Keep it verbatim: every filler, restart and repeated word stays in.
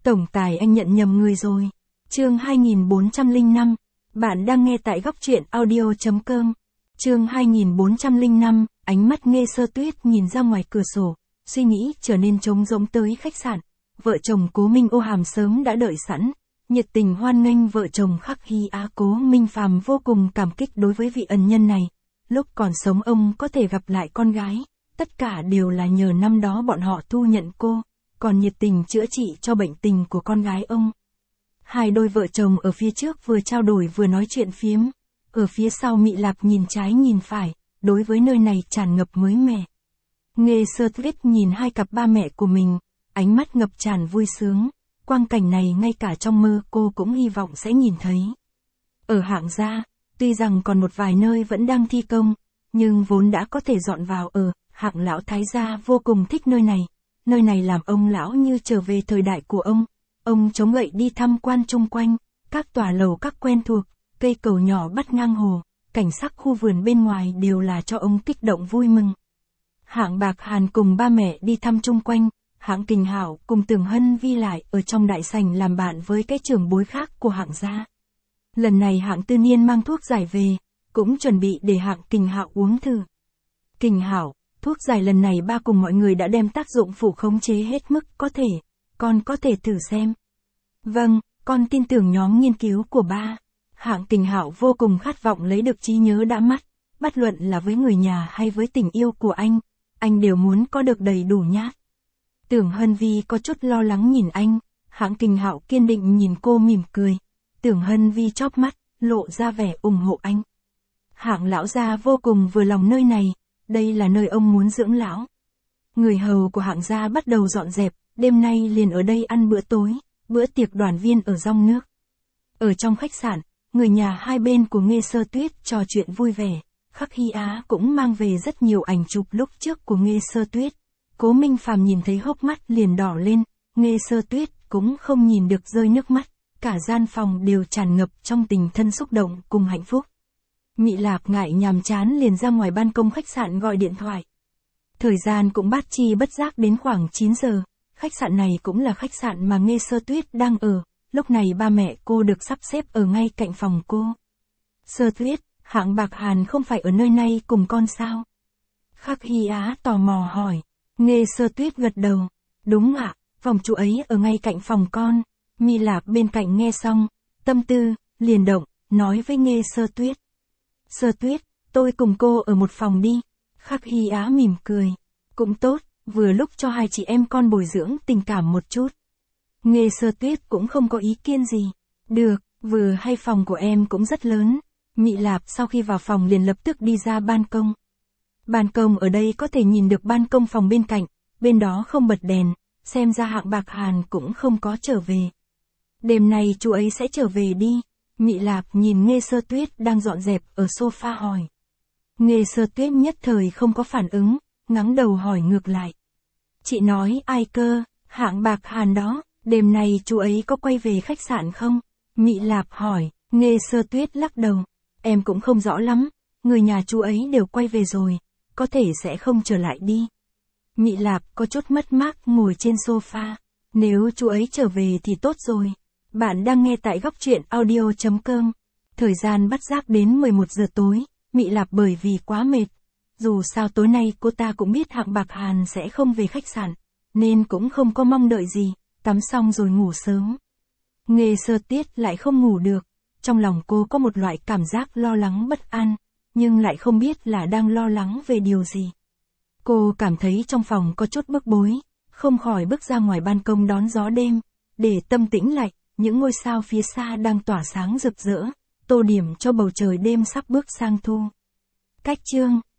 Tổng tài anh nhận nhầm người rồi. Chương hai nghìn bốn trăm lẻ năm. Bạn đang nghe tại góc truyện audio chấm com. Chương hai nghìn bốn trăm lẻ năm, ánh mắt Nghê Sơ Tuyết nhìn ra ngoài cửa sổ, suy nghĩ trở nên trống rỗng tới khách sạn. Vợ chồng Cố Minh Ô Hàm sớm đã đợi sẵn, nhiệt tình hoan nghênh vợ chồng Khắc Hy Á. Cố Minh Phàm vô cùng cảm kích đối với vị ân nhân này. Lúc còn sống ông có thể gặp lại con gái, tất cả đều là nhờ năm đó bọn họ thu nhận cô, còn nhiệt tình chữa trị cho bệnh tình của con gái ông. Hai đôi vợ chồng ở phía trước vừa trao đổi vừa nói chuyện phiếm. Ở phía sau Mị Lạp nhìn trái nhìn phải, đối với nơi này tràn ngập mới mẻ. Nghê Sơ Tuyết nhìn hai cặp ba mẹ của mình, ánh mắt ngập tràn vui sướng. Quang cảnh này ngay cả trong mơ cô cũng hy vọng sẽ nhìn thấy. Ở Hạng gia, tuy rằng còn một vài nơi vẫn đang thi công, nhưng vốn đã có thể dọn vào ở, Hạng lão thái gia vô cùng thích nơi này. Nơi này làm ông lão như trở về thời đại của ông. Ông chống gậy đi tham quan chung quanh, các tòa lầu các quen thuộc, cây cầu nhỏ bắt ngang hồ, cảnh sắc khu vườn bên ngoài đều là cho ông kích động vui mừng. Hạng Bạc Hàn cùng ba mẹ đi thăm chung quanh, Hạng Kình Hảo cùng Tưởng Hân Vi lại ở trong đại sảnh làm bạn với cái trưởng bối khác của Hạng gia. Lần này Hạng Tư Niên mang thuốc giải về, cũng chuẩn bị để Hạng Kình Hảo uống thử. Kình Hảo, thuốc giải lần này ba cùng mọi người đã đem tác dụng phụ khống chế hết mức có thể, con có thể thử xem. Vâng, con tin tưởng nhóm nghiên cứu của ba. Hạng Kình Hảo vô cùng khát vọng lấy được trí nhớ đã mất, bất luận là với người nhà hay với tình yêu của anh, anh đều muốn có được đầy đủ nhát. Tưởng Hân Vi có chút lo lắng nhìn anh, Hạng Kình Hảo kiên định nhìn cô mỉm cười. Tưởng Hân Vi chóp mắt, lộ ra vẻ ủng hộ anh. Hạng lão gia vô cùng vừa lòng nơi này, đây là nơi ông muốn dưỡng lão. Người hầu của Hạng gia bắt đầu dọn dẹp, đêm nay liền ở đây ăn bữa tối, bữa tiệc đoàn viên ở Rong Nước. Ở trong khách sạn, người nhà hai bên của Nghê Sơ Tuyết trò chuyện vui vẻ, Khắc Hy Á cũng mang về rất nhiều ảnh chụp lúc trước của Nghê Sơ Tuyết. Cố Minh Phàm nhìn thấy hốc mắt liền đỏ lên, Nghê Sơ Tuyết cũng không nhìn được rơi nước mắt, cả gian phòng đều tràn ngập trong tình thân xúc động cùng hạnh phúc. Mị Lạp ngại nhàm chán liền ra ngoài ban công khách sạn gọi điện thoại. Thời gian cũng bát chi bất giác đến khoảng chín giờ, khách sạn này cũng là khách sạn mà Nghê Sơ Tuyết đang ở, lúc này ba mẹ cô được sắp xếp ở ngay cạnh phòng cô. Sơ Tuyết, Hạng Bạc Hàn không phải ở nơi này cùng con sao? Khắc Hy Á tò mò hỏi. Nghê Sơ Tuyết gật đầu. Đúng ạ, phòng chú ấy ở ngay cạnh phòng con. Mị Lạp bên cạnh nghe xong, tâm tư, liền động, nói với Nghê Sơ Tuyết. Sơ Tuyết, tôi cùng cô ở một phòng đi. Khắc Hy Á mỉm cười. Cũng tốt, vừa lúc cho hai chị em con bồi dưỡng tình cảm một chút. Nghê Sơ Tuyết cũng không có ý kiến gì. Được, vừa hay phòng của em cũng rất lớn. Mị Lạp sau khi vào phòng liền lập tức đi ra ban công. Ban công ở đây có thể nhìn được ban công phòng bên cạnh, bên đó không bật đèn, xem ra Hạng Bạc Hàn cũng không có trở về. Đêm nay chú ấy sẽ trở về đi. Mị Lạp nhìn Nghê Sơ Tuyết đang dọn dẹp ở sofa hỏi. Nghê Sơ Tuyết nhất thời không có phản ứng, ngẩng đầu hỏi ngược lại. Chị nói ai cơ? Hạng Bạc Hàn đó, đêm nay chú ấy có quay về khách sạn không? Mị Lạp hỏi. Nghê Sơ Tuyết lắc đầu. Em cũng không rõ lắm, người nhà chú ấy đều quay về rồi, có thể sẽ không trở lại đi. Mị Lạp có chút mất mát ngồi trên sofa. Nếu chú ấy trở về thì tốt rồi. Bạn đang nghe tại góc truyện audio chấm com. Thời gian bắt giác đến mười một giờ tối, Mị Lạp bởi vì quá mệt. Dù sao tối nay cô ta cũng biết Hạng Bạc Hàn sẽ không về khách sạn, nên cũng không có mong đợi gì, tắm xong rồi ngủ sớm. Nghê Sơ Tuyết lại không ngủ được, trong lòng cô có một loại cảm giác lo lắng bất an, nhưng lại không biết là đang lo lắng về điều gì. Cô cảm thấy trong phòng có chút bức bối, không khỏi bước ra ngoài ban công đón gió đêm, để tâm tĩnh lại, những ngôi sao phía xa đang tỏa sáng rực rỡ, tô điểm cho bầu trời đêm sắp bước sang thu. Cách chương